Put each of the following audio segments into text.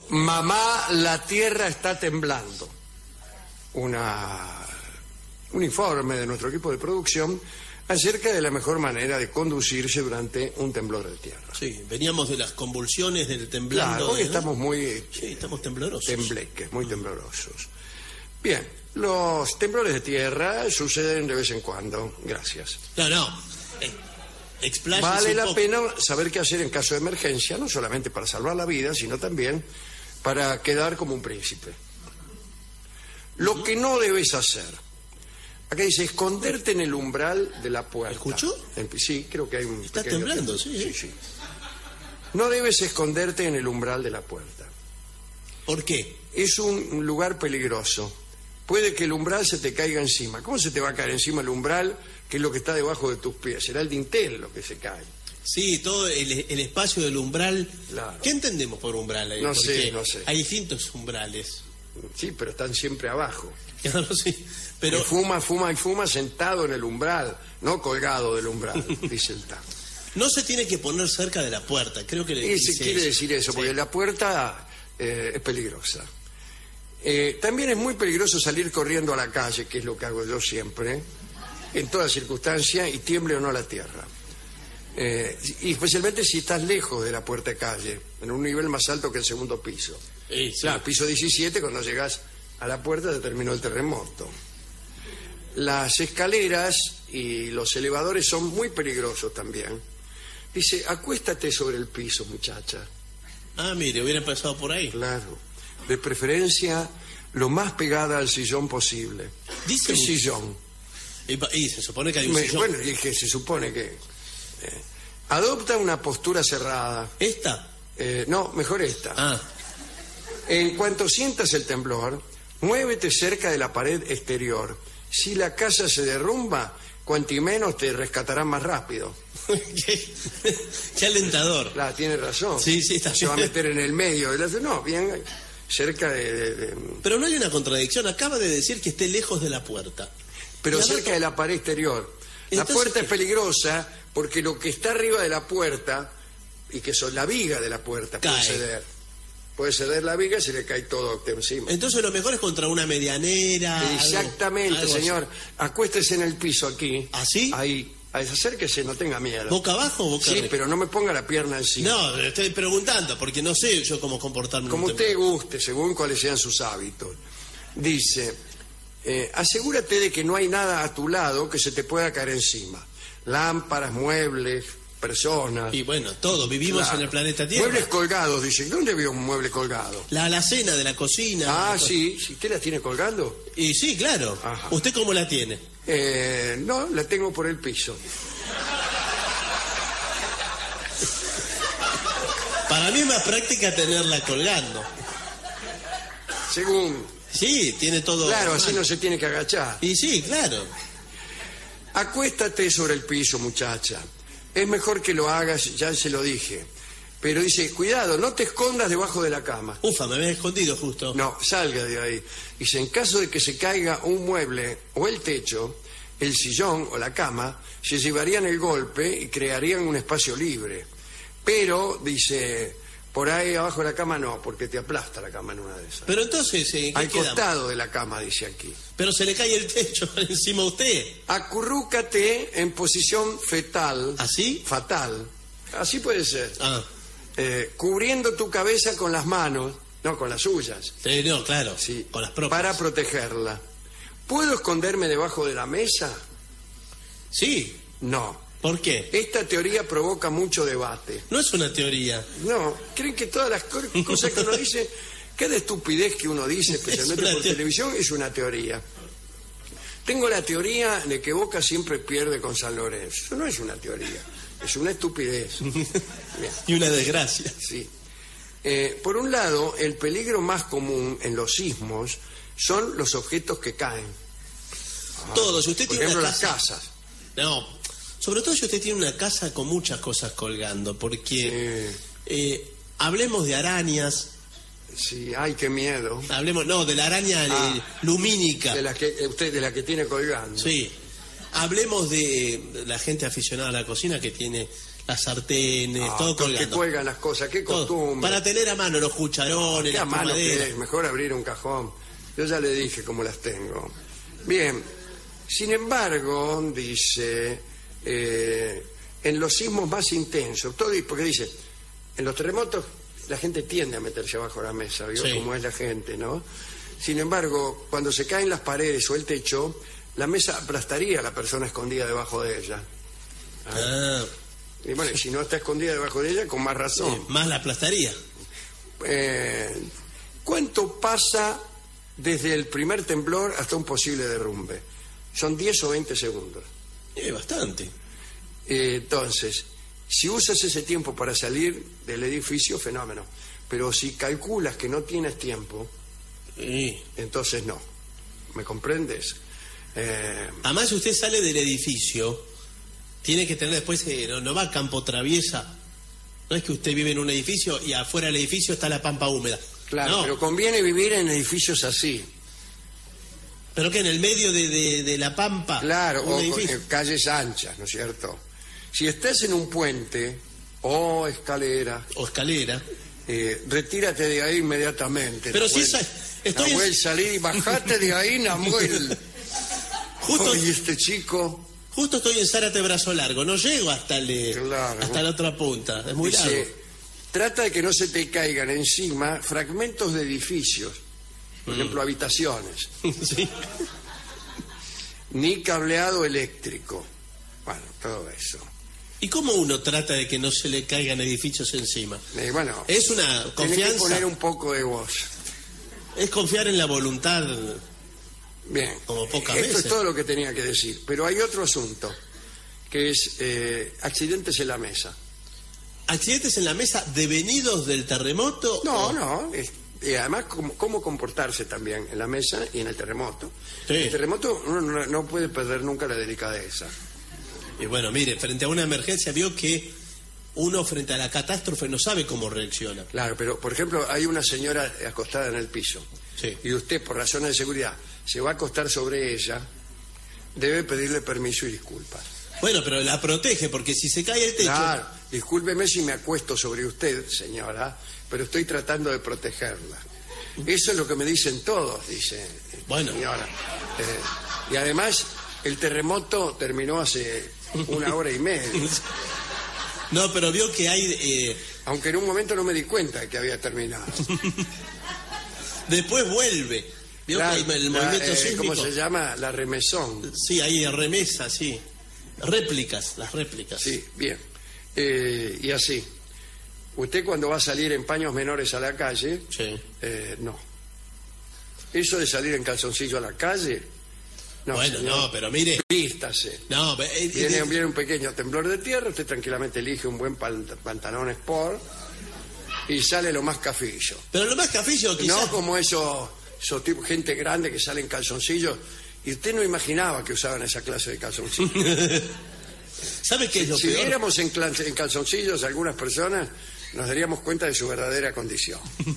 Mamá, la tierra está temblando. Un informe de nuestro equipo de producción acerca de la mejor manera de conducirse durante un temblor de tierra. Sí, veníamos de las convulsiones del temblando. Claro, hoy estamos muy... Sí, estamos temblorosos. Tembleques, muy temblorosos. Bien, los temblores de tierra suceden de vez en cuando. Gracias. No. Expláyese Vale un la poco. pena saber qué hacer en caso de emergencia, no solamente para salvar la vida, sino también para quedar como un príncipe. Lo que no debes hacer, acá dice, esconderte en el umbral de la puerta. ¿Escuchó? Sí, creo que hay un... Está pequeño temblando, temblor. sí. No debes esconderte en el umbral de la puerta. ¿Por qué? Es un lugar peligroso. Puede que el umbral se te caiga encima. ¿Cómo se te va a caer encima el umbral, que es lo que está debajo de tus pies? Será el dintel lo que se cae. Sí, todo el espacio del umbral. Claro. ¿Qué entendemos por umbral ahí? No Porque sé. hay distintos umbrales. Sí, pero están siempre abajo. Claro, sí. Pero Y fuma sentado en el umbral, no colgado del umbral, dice el tango. no se tiene que poner cerca de la puerta. Creo que Y se dice quiere eso. decir eso, Sí. porque la puerta es peligrosa. También es muy peligroso salir corriendo a la calle, que es lo que hago yo siempre, en todas circunstancias, y tiemble o no la tierra. Y especialmente si estás lejos de la puerta de calle, en un nivel más alto que el segundo piso. Sí. Claro, piso 17, cuando llegas a la puerta se terminó el terremoto. Las escaleras y los elevadores son muy peligrosos también. Dice, acuéstate sobre el piso, muchacha. Ah, mire, hubiera empezado por ahí. Claro. De preferencia, lo más pegada al sillón posible. Dice ¿Qué un- sillón? Y se supone que hay un sillón. Bueno, y que se supone que... adopta una postura cerrada. ¿Esta? No, mejor esta. Ah, En cuanto sientas el temblor, muévete cerca de la pared exterior. Si la casa se derrumba, cuanti menos te rescatarán más rápido. qué alentador. Claro, tiene razón. Sí, está Se va a bien. meter en el medio. No, bien cerca de... Pero no hay una contradicción. Acaba de decir que esté lejos de la puerta. pero Y al cerca rato- de la pared exterior. La Entonces, puerta ¿qué? es peligrosa porque lo que está arriba de la puerta, y que son la viga de la puerta, puede Cae. ceder. Puede ceder la viga y se le cae todo encima. Entonces lo mejor es contra una medianera. Exactamente, algo así. señor. Acuéstese en el piso aquí. ¿Así? Ahí. Acérquese, no tenga miedo. ¿Boca abajo o boca Sí, arriba? pero no me ponga la pierna encima. No, estoy preguntando, porque no sé yo cómo comportarme. en Como un usted temblor. guste, según cuáles sean sus hábitos. Dice, asegúrate de que no hay nada a tu lado que se te pueda caer encima. Lámparas, muebles, personas. Y bueno, todo, vivimos Claro. en el planeta Tierra. Muebles colgados, dice. ¿Dónde veo un mueble colgado? La alacena de la cocina. Ah, sí. ¿Si usted las tiene colgando? Y sí, claro. Ajá. ¿Usted cómo la tiene? No, la tengo por el piso. Para mí es más práctica tenerla colgando. Según... Sí, tiene todo. Claro, así normal. no se tiene que agachar. Y sí, claro. Acuéstate sobre el piso, muchacha. Es mejor que lo hagas, ya se lo dije. Pero dice, cuidado, no te escondas debajo de la cama. Ufa, me había escondido justo. No, salga de ahí. Dice, en caso de que se caiga un mueble o el techo, el sillón o la cama, se llevarían el golpe y crearían un espacio libre. Pero, dice, por ahí abajo de la cama no, porque te aplasta la cama en una de esas. Pero entonces, ¿qué Al quedamos? costado de la cama, dice aquí. Pero se le cae el techo encima a usted. Acurrúcate en posición fetal. ¿Así? Fatal. Así puede ser. Ah, Cubriendo tu cabeza con las manos, no con las suyas, sí, no, claro. sí, Con las propias. para protegerla. ¿Puedo esconderme debajo de la mesa? Sí. No. ¿Por qué? Esta teoría provoca mucho debate. No es una teoría. No, creen que todas las cosas que uno dice, cada estupidez que uno dice, especialmente una por televisión, es una teoría. Tengo la teoría de que Boca siempre pierde con San Lorenzo. Eso no es una teoría, es una estupidez. Bien. Y una desgracia. Sí. Por un lado, el peligro más común en los sismos son los objetos que caen. Todo. Si usted Por tiene ejemplo, una las casa. casas. No. Sobre todo si usted tiene una casa con muchas cosas colgando. Porque hablemos de arañas. Sí, ay, qué miedo. Hablemos, no, de la araña lumínica. De la que tiene colgando. Sí. Hablemos de la gente aficionada a la cocina que tiene las sartenes, todo que colgando. cuelgan las cosas, qué Todo. costumbre. Para tener a mano los cucharones, ¿Qué a las mano que tomaderas. es? Mejor abrir un cajón. Yo ya le dije cómo las tengo. Bien, sin embargo, dice, en los sismos más intensos, porque dice, en los terremotos la gente tiende a meterse abajo de la mesa, ¿vio? Sí. Como es la gente, ¿no? Sin embargo, cuando se caen las paredes o el techo, la mesa aplastaría a la persona escondida debajo de ella. Ah, Y bueno, y si no está escondida debajo de ella, con más razón. más la aplastaría. ¿Cuánto pasa desde el primer temblor hasta un posible derrumbe? Son 10 o 20 segundos. Bastante. Entonces, si usas ese tiempo para salir del edificio, fenómeno. Pero si calculas que no tienes tiempo, entonces no. ¿Me comprendes? Además, si usted sale del edificio, tiene que tener después, no va a campo traviesa. No es que usted vive en un edificio y afuera del edificio está la pampa húmeda. Claro, no. pero conviene vivir en edificios así. Pero que en el medio de la pampa. Claro, un o edificio. en calles anchas, ¿no es cierto? Si estás en un puente o escalera, O escalera. retírate de ahí inmediatamente. Pero si Nahuel. estoy Nahuel, salí y bajate de ahí, Nahuel. Justo- Y este chico Justo estoy en Zárate Brazo Largo, no llego hasta Claro. hasta la otra punta, es muy largo. dice, trata de que no se te caigan encima fragmentos de edificios, por ejemplo, habitaciones, Sí. ni cableado eléctrico. Bueno, todo eso. ¿Y cómo uno trata de que no se le caigan edificios encima? Bueno, Es una tenés que confianza, poner un poco de voz. es confiar en la voluntad. Bien, Como pocas esto veces. es todo lo que tenía que decir. Pero hay otro asunto, que es accidentes en la mesa. ¿Accidentes en la mesa devenidos del terremoto? No, y además cómo comportarse también en la mesa y en el terremoto. Sí. El terremoto uno no puede perder nunca la delicadeza. Y bueno, mire, frente a una emergencia vio que uno frente a la catástrofe no sabe cómo reacciona. Claro, pero por ejemplo hay una señora acostada en el piso Sí. y usted por razones de seguridad se va a acostar sobre ella, debe pedirle permiso y disculpas. Bueno, pero la protege, porque si se cae el techo... Claro, discúlpeme si me acuesto sobre usted, señora, pero estoy tratando de protegerla. Eso es lo que me dicen todos, dice Bueno. señora. Y además, el terremoto terminó hace 1 hora y media, No, pero vio que hay... aunque en un momento no me di cuenta de que había terminado. después vuelve. Vio Claro, que hay el movimiento sísmico. ¿cómo se llama? La remesón. Sí, hay remesas, sí. Réplicas, las réplicas. Sí, bien. Y así. Usted cuando va a salir en paños menores a la calle, Sí. no. Eso de salir en calzoncillo a la calle, no, bueno, señor. no, pero mire... Vístase. No, Viene un pequeño temblor de tierra, usted tranquilamente elige un buen pantalón sport y sale lo más cafillo. pero lo más cafillo quizás... No como esos tipos, gente grande que sale en calzoncillos, y usted no imaginaba que usaban esa clase de calzoncillos. ¿Sabe qué es lo Si peor? viéramos en calzoncillos a algunas personas, nos daríamos cuenta de su verdadera condición.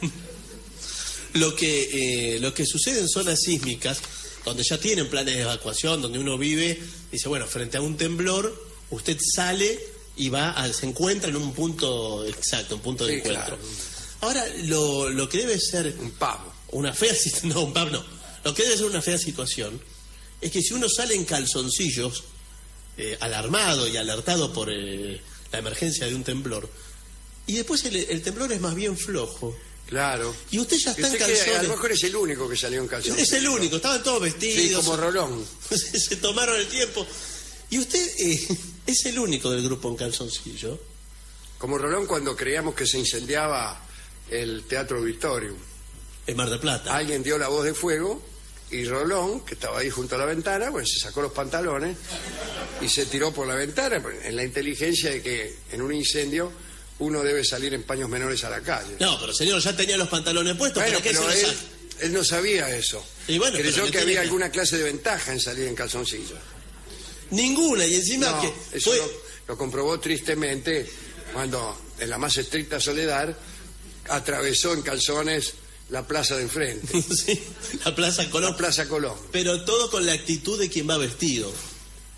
Lo que sucede en zonas sísmicas, donde ya tienen planes de evacuación, donde uno vive, dice, bueno, frente a un temblor, usted sale y se encuentra en un punto exacto, un punto de Sí, encuentro. claro. Ahora, lo que debe ser Un pavo. una fea situación, no, un pub no, lo que debe ser una fea situación, es que si uno sale en calzoncillos, alarmado y alertado por la emergencia de un temblor, y después el temblor es más bien flojo, Claro. y usted ya está en Usted que a calzones. lo mejor es el único que salió en calzoncillos. Es el único, estaban todos vestidos. Sí, como Rolón. Se tomaron el tiempo. Y usted es el único del grupo en calzoncillo. Como Rolón cuando creíamos que se incendiaba el Teatro Auditorium. En Mar del Plata. Alguien dio la voz de fuego y Rolón, que estaba ahí junto a la ventana, bueno, se sacó los pantalones y se tiró por la ventana en la inteligencia de que en un incendio uno debe salir en paños menores a la calle. No, pero señor, ya tenía los pantalones puestos. Bueno, ¿Para qué pero se los él, saca? él no sabía eso. Y bueno, pero Creyó le que tiene había que- alguna clase de ventaja en salir en calzoncillos. Ninguna, y encima No, que eso fue... lo comprobó tristemente cuando, en la más estricta soledad, atravesó en calzones la plaza de enfrente, Sí, la Plaza Colón. la Plaza Colón. Pero todo con la actitud de quien va vestido.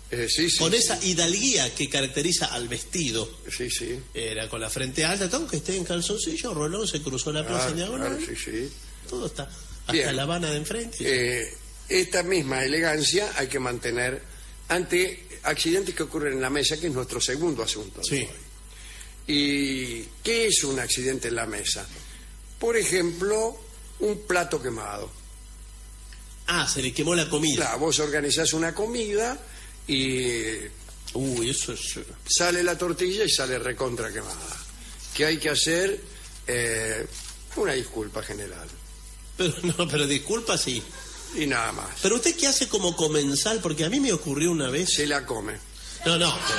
Sí, con sí. esa hidalguía que caracteriza al vestido. Sí, sí. Era con la frente alta, todo que esté en calzoncillo, Rolón se cruzó la plaza en diagonal. Claro, sí, sí. Todo está. Hasta Bien. La Habana de enfrente. Esta misma elegancia hay que mantener ante accidentes que ocurren en la mesa, que es nuestro segundo asunto. de Sí. hoy. ¿Y qué es un accidente en la mesa? Por ejemplo, un plato quemado. Se le quemó la comida. Claro, vos organizás una comida y Uy, eso es... sale la tortilla y sale recontra quemada. ¿Qué hay que hacer? Una disculpa general. Pero disculpa, sí. Y nada más. Pero usted, ¿qué hace como comensal? Porque a mí me ocurrió una vez... Se la come. No. Pero...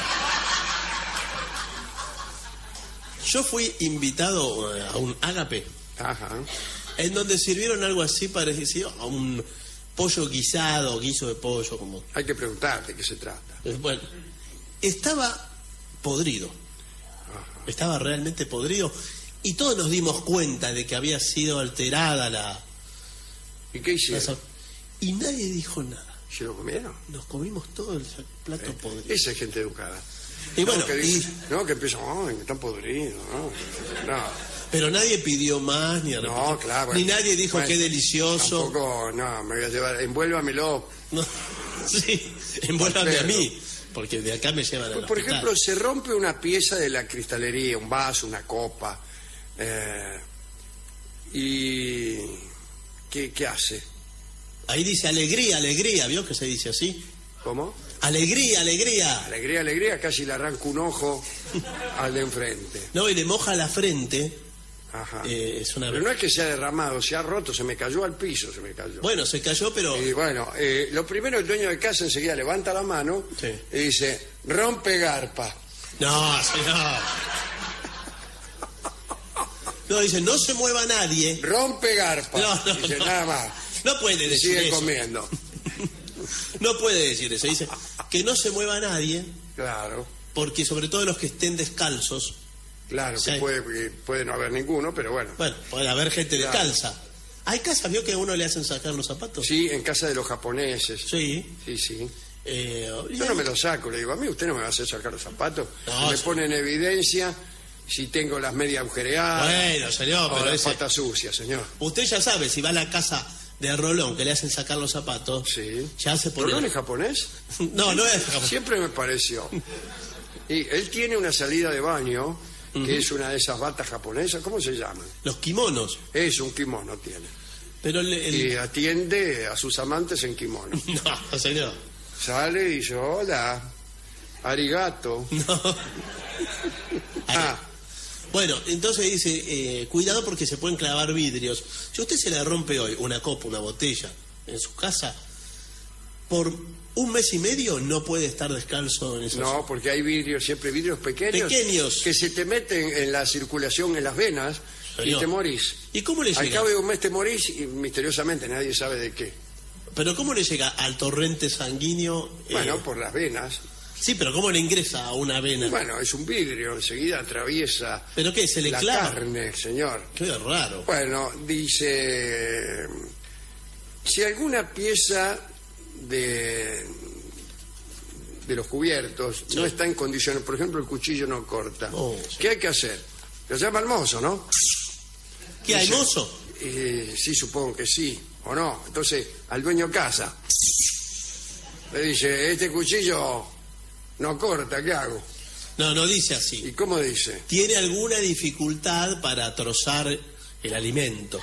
Yo fui invitado a un ágape, Ajá. en donde sirvieron algo así parecido a un pollo guisado, guiso de pollo, como... Hay que preguntarte qué se trata. Bueno, estaba podrido. Estaba realmente podrido. Y todos nos dimos cuenta de que había sido alterada la... ¿Y qué hicieron? Y nadie dijo nada. ¿Se lo comieron? Nos comimos todo el plato podrido. Esa es gente educada. Y bueno, que dice, que empiezan, ¡ay, están podridos! No, pero nadie pidió más, ni repitió. no, claro. Ni nadie dijo bueno, qué delicioso. Tampoco, no, me voy a llevar, envuélvamelo. No, sí, envuélvame a Pero- mí, porque de acá me llevan al Por hospital. ejemplo, se rompe una pieza de la cristalería, un vaso, una copa, y ¿qué hace? Ahí dice alegría, alegría, ¿vio que se dice así? ¿Cómo? Alegría, alegría. Alegría, alegría, casi le arranca un ojo al de enfrente. No, y le moja la frente. Ajá. Es una... Pero no es que se ha derramado, se ha roto, se me cayó al piso, se me cayó. Bueno, se cayó, pero... Y bueno, lo primero, el dueño de casa enseguida levanta la mano Sí. y dice, rompe garpa. No, señor. No, dice, no se mueva nadie. Rompe garpa. No, dice, no. nada más. No puede Y decir sigue eso. comiendo. No puede decir eso. Dice, que no se mueva nadie, Claro, porque sobre todo los que estén descalzos, claro, Sí. que puede no haber ninguno, pero bueno. bueno, puede haber gente Claro. descalza. ¿Hay casas, vio que a uno le hacen sacar los zapatos? Sí, en casa de los japoneses. Sí. Sí. Y Yo no me los saco, le digo, a mí usted no me va a hacer sacar los zapatos. No, me sí. pone en evidencia si tengo las medias agujereadas Bueno, señor, o pero las ese... patas sucias, señor. Usted ya sabe, si va a la casa de Rolón que le hacen sacar los zapatos, Sí. ya se pone... ¿Rolón es japonés? No, no es... Siempre me pareció. Y él tiene una salida de baño, que es una de esas batas japonesas, ¿cómo se llaman? Los kimonos. Es un kimono tiene. Pero Y atiende a sus amantes en kimono. No, señor. Sale y dice, hola, arigato. No. Ah, Bueno, entonces dice, cuidado porque se pueden clavar vidrios. Si a usted se le rompe hoy una copa, una botella en su casa, por un mes y medio no puede estar descalzo en esos... no, porque hay vidrios, siempre vidrios pequeños. Pequeños. Que se te meten en la circulación, en las venas, Señor. y te morís. ¿Y cómo le Al llega? cabo de un mes te morís y misteriosamente nadie sabe de qué. Pero ¿cómo le llega al torrente sanguíneo? Bueno, por las venas. Sí, pero ¿cómo le ingresa a una vena? Bueno, es un vidrio, enseguida atraviesa ¿Pero qué? ¿Se le la clava? carne, señor. Qué raro. Bueno, dice, si alguna pieza de los cubiertos no está en condiciones, por ejemplo, el cuchillo no corta, Oh, sí. ¿qué hay que hacer? Lo llama al mozo, ¿no? ¿Qué hay, Dice, mozo? Sí, supongo que sí, o no. Entonces, al dueño casa le dice, este cuchillo no corta, ¿qué hago? No, no dice ¿Y así. cómo dice? ¿Tiene alguna dificultad para trozar el alimento?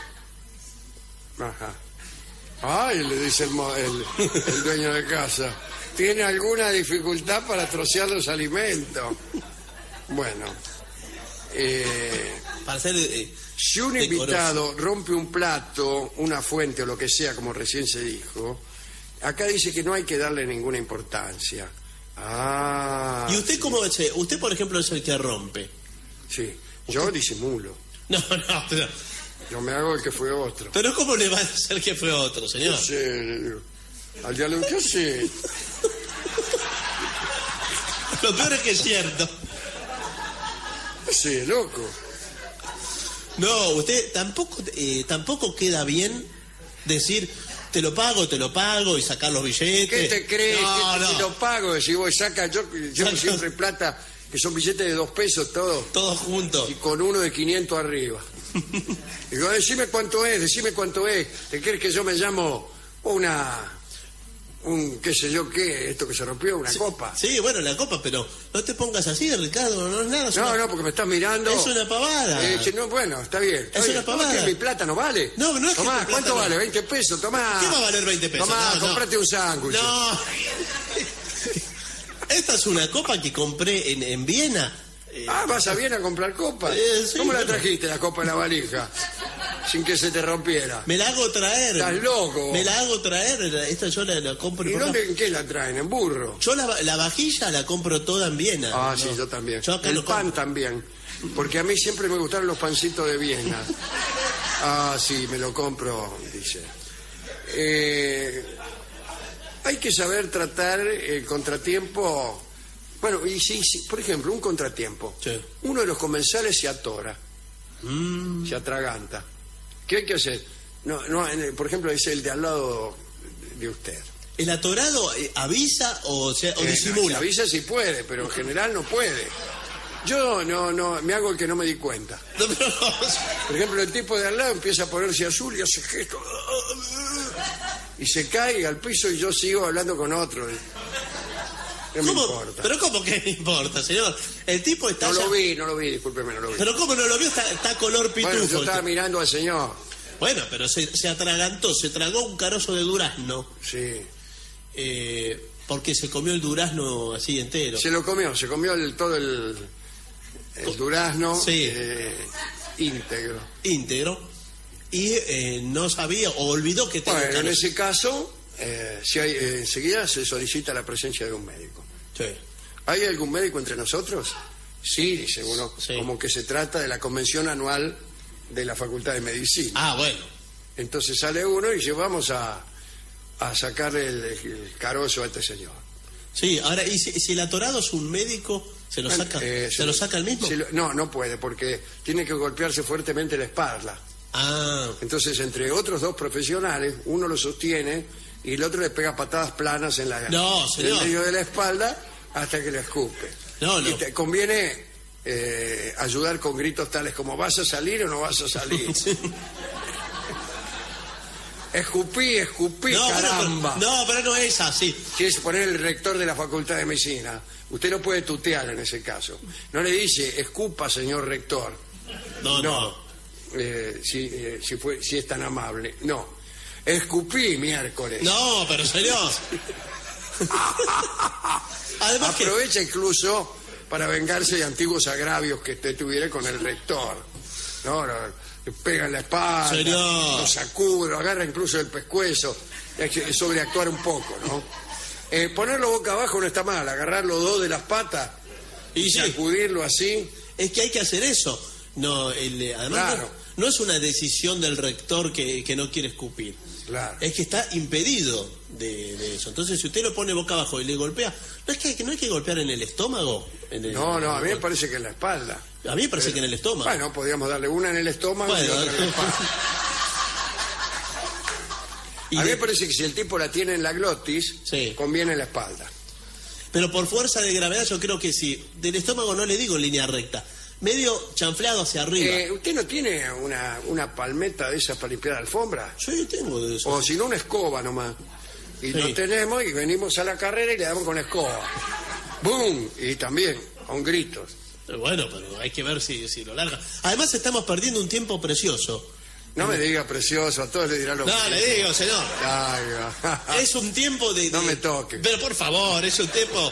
Ajá. Ay, le dice el dueño de casa, ¿tiene alguna dificultad para trocear los alimentos? Bueno, Para hacer... si un decoroso. invitado rompe un plato, una fuente o lo que sea, como recién se dijo, acá dice que no hay que darle ninguna importancia. Ah, ¿Y usted cómo es? Usted, por ejemplo, es el que rompe. sí, yo disimulo, No, pero... yo me hago el que fue otro. Pero ¿cómo le va a hacer que fue otro, señor? Sí, al diálogo, ¿qué hace? Lo peor es que es cierto. Sí, loco. No, usted tampoco queda bien decir, te lo pago y sacar los billetes. ¿Qué te crees? No, que no. te lo pago? Si vos sacas, yo llevo siempre plata, que son billetes de 2 pesos todos, Todos juntos. y con uno de 500 arriba. Digo, decime cuánto es. ¿Te crees que yo me llamo un qué sé yo qué, esto que se rompió, una copa? Sí, bueno, la copa, pero no te pongas así, Ricardo, no es nada. No, porque me estás mirando. Es una pavada. No, bueno, está bien. Es una pavada. ¿Que mi plata no vale? No es que Tomá, tu plata ¿cuánto no vale? 20 pesos, tomá. ¿Qué va a valer 20 pesos? Tomá, No. comprate un sándwich. No. Esta es una copa que compré en Viena. ¿Vas a Viena a comprar copas? Sí, ¿Cómo la bueno. trajiste, la copa en la valija? Sin que se te rompiera. Me la hago traer. Estás loco. Me la hago traer. Esta yo la compro. ¿Y por acá. en qué la traen? ¿En burro? Yo la vajilla la compro toda en Viena. Ah, No. sí, yo también. Yo acá El no pan compro. también. Porque a mí siempre me gustaron los pancitos de Viena. Ah, sí, me lo compro, dice. Hay que saber tratar el contratiempo. Bueno, y sí, por ejemplo, un contratiempo. Sí. Uno de los comensales se atora, se atraganta. ¿Qué hay que hacer? Por ejemplo, es el de al lado de usted. ¿El atorado avisa o disimula? Si avisa si puede, pero en general no puede. Yo no, me hago el que no me di cuenta. No, pero- Por ejemplo, el tipo de al lado empieza a ponerse azul y hace gesto. Y se cae al piso y yo sigo hablando con otro. No me ¿Cómo? importa. ¿Pero cómo que me importa, señor? El tipo está No allá- lo vi, discúlpeme, no lo vi. ¿Pero cómo no lo vio? Está color pitufo. Bueno, yo el estaba tipo. mirando al señor. Bueno, pero se atragantó, se tragó un carozo de durazno, Sí. porque se comió el durazno así entero. Se comió todo el durazno Sí. íntegro. Íntegro. Y no sabía o olvidó que tenía Bueno, en carozo. ese caso, enseguida se solicita la presencia de un médico. Sí. ¿Hay algún médico entre nosotros? Sí, dice uno, Sí. como que se trata de la convención anual de la Facultad de Medicina. Ah, bueno. Entonces sale uno y dice, vamos a sacarle el carozo a este señor. Sí, ahora, ¿y si el atorado es un médico, se lo saca, ¿se lo saca el mismo? No puede, porque tiene que golpearse fuertemente la espalda. Ah, Entonces, entre otros 2 profesionales, uno lo sostiene y el otro le pega patadas planas en No, en señor. medio de la espalda hasta que le escupe. No. Y te conviene ayudar con gritos tales como ¿vas a salir o no vas a salir? Escupí, no, caramba. pero no es así. Si es poner el rector de la Facultad de Medicina, usted no puede tutear en ese caso. No le dice, escupa, señor rector. No. Si es tan amable. No. Escupí miércoles. No, pero señor. Además que... Aprovecha incluso para vengarse de antiguos agravios que usted tuviera con el rector. No, le pega en la espalda, Señor. lo sacude, lo agarra incluso del pescuezo. Hay que sobreactuar un poco, ¿no? Ponerlo boca abajo no está mal, agarrar los 2 de las patas Y sí, sacudirlo así. es que hay que hacer eso. No, además Claro. no es una decisión del rector que no quiere escupir. Claro. Es que está impedido de eso. Entonces, si usted lo pone boca abajo y le golpea, no hay que golpear en el estómago. No, a mí me parece que en la espalda. A mí me parece que en el estómago. Bueno, podríamos darle una en el estómago y Bueno, otra en la espalda. y A mí de- me parece que si el tipo la tiene en la glotis, Sí. conviene en la espalda. Pero por fuerza de gravedad, yo creo que sí. Del estómago no le digo en línea recta. Medio chanfleado hacia arriba. ¿Usted no tiene una palmeta de esas para limpiar la alfombra? Sí, tengo de eso. O si no, una escoba nomás. Y Sí. lo tenemos y venimos a la carrera y le damos con la escoba. ¡Bum! Y también, con gritos. Bueno, pero hay que ver si lo larga. Además, estamos perdiendo un tiempo precioso. No me diga precioso, a todos le dirán lo No, mismo. le digo, señor. Ay, va. Es un tiempo de... No me toque. Pero por favor, es un tiempo...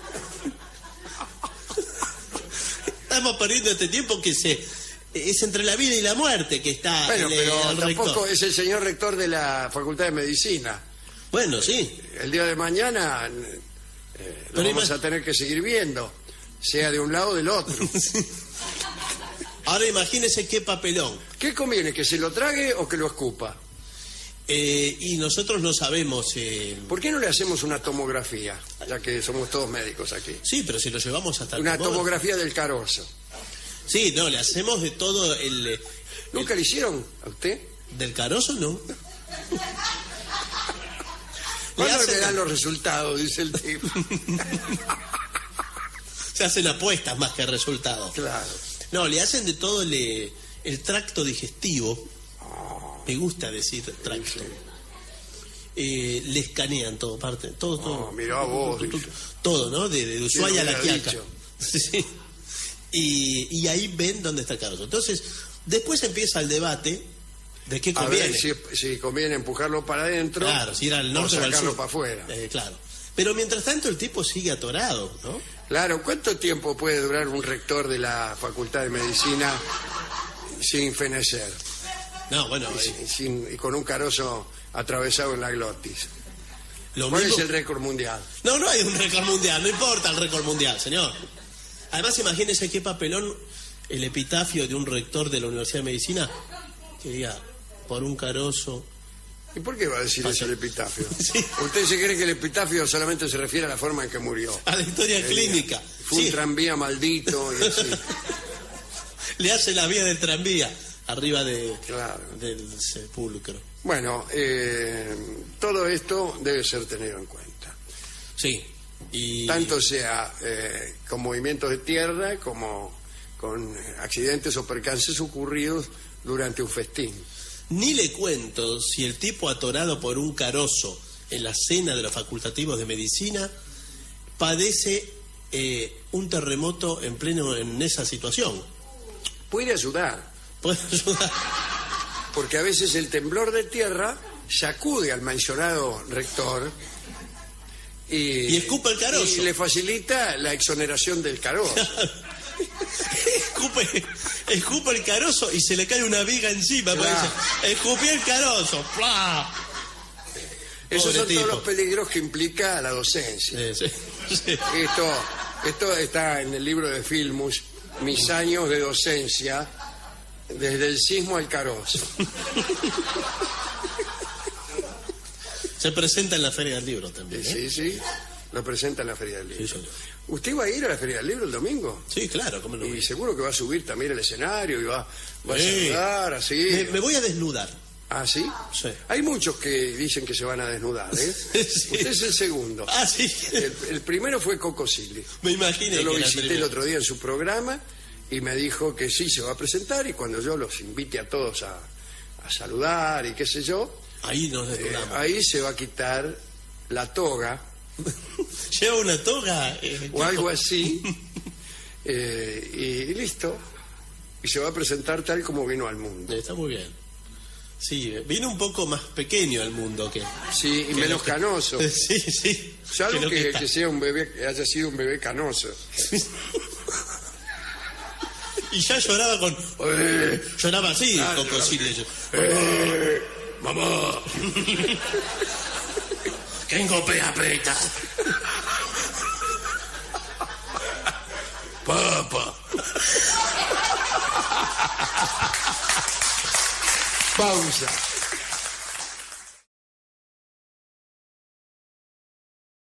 Estamos perdiendo este tiempo que es entre la vida y la muerte que está Bueno, pero el tampoco rector. es el señor rector de la Facultad de Medicina. Bueno, sí. El día de mañana lo Pero vamos a tener que seguir viendo, sea de un lado o del otro. Ahora imagínese qué papelón. ¿Qué conviene, que se lo trague o que lo escupa? Y nosotros no sabemos... ¿Por qué no le hacemos una tomografía, ya que somos todos médicos aquí? Sí, pero si lo llevamos hasta el Una tomógrafo. tomografía del carozo. Sí, no, le hacemos de todo ¿Nunca le hicieron a usted? ¿Del carozo no? ¿Cuándo me dan los resultados? Dice el tipo. Se hacen apuestas más que resultados. Claro. No, le hacen de todo el tracto digestivo. Me gusta decir tracto. Le escanean todo, todo. Mirá vos. Todo, ¿no? De Ushuaia a La Quiaca. Dicho. Sí. Y ahí ven dónde está el carozo. Entonces, después empieza el debate de qué conviene. A ver si conviene empujarlo para adentro. Claro, si ir al norte o al sacarlo sur. para afuera. Claro. Pero mientras tanto el tipo sigue atorado, ¿no? Claro, ¿cuánto tiempo puede durar un rector de la Facultad de Medicina sin fenecer? No, bueno. Y con un carozo atravesado en la glotis. ¿Cuál mismo... es el récord mundial? No hay un récord mundial, no importa el récord mundial, señor. Además, imagínese qué papelón el epitafio de un rector de la Universidad de Medicina que diga, por un carozo... ¿Y por qué va a decir eso el epitafio? Sí. ¿Usted se cree que el epitafio solamente se refiere a la forma en que murió? A la historia clínica. Fue un tranvía maldito y así. Le hace la vía del tranvía arriba Claro. del sepulcro. Bueno, todo esto debe ser tenido en cuenta. Sí. Y... Tanto sea con movimientos de tierra como con accidentes o percances ocurridos durante un festín. Ni le cuento si el tipo atorado por un carozo en la cena de los facultativos de medicina padece un terremoto en esa situación. Puede ayudar. Puede ayudar. Porque a veces el temblor de tierra sacude al mencionado rector y escupe el carozo. Y le facilita la exoneración del carozo. Escupe el carozo y se le cae una viga encima. Claro. Escupió el carozo. ¡Plá! Esos son tipo. todos los peligros que implica la docencia. Sí. Esto está en el libro de Filmus, Mis años de docencia, desde el sismo al carozo. Se presenta en la Feria del Libro también. Sí, lo presenta en la Feria del Libro. Sí, señor. ¿Usted va a ir a la Feria del Libro el domingo? Sí, claro, cómo no. Y seguro que va a subir también al escenario y va a Sí. saludar así. Me voy a desnudar. ¿Ah, sí? Sí. Hay muchos que dicen que se van a desnudar, ¿eh? Sí. Usted es el segundo. Ah, sí. El primero fue Coco Silly. Me imaginé Yo lo que era visité el primero. otro día en su programa y me dijo que sí se va a presentar, y cuando yo los invite a todos a saludar y qué sé yo, Ahí nos desnudamos. ahí se va a quitar la toga Lleva una toga. o algo así y listo. Y se va a presentar tal como vino al mundo. Está muy bien. Sí, viene un poco más pequeño al mundo que... Sí, y menos canoso. Sí. Salvo lo que está. sea un bebé, que haya sido un bebé canoso. Y ya lloraba con... Lloraba así, Claro, Coco Silly. Mamá. Tengo peta. Papá. Pausa.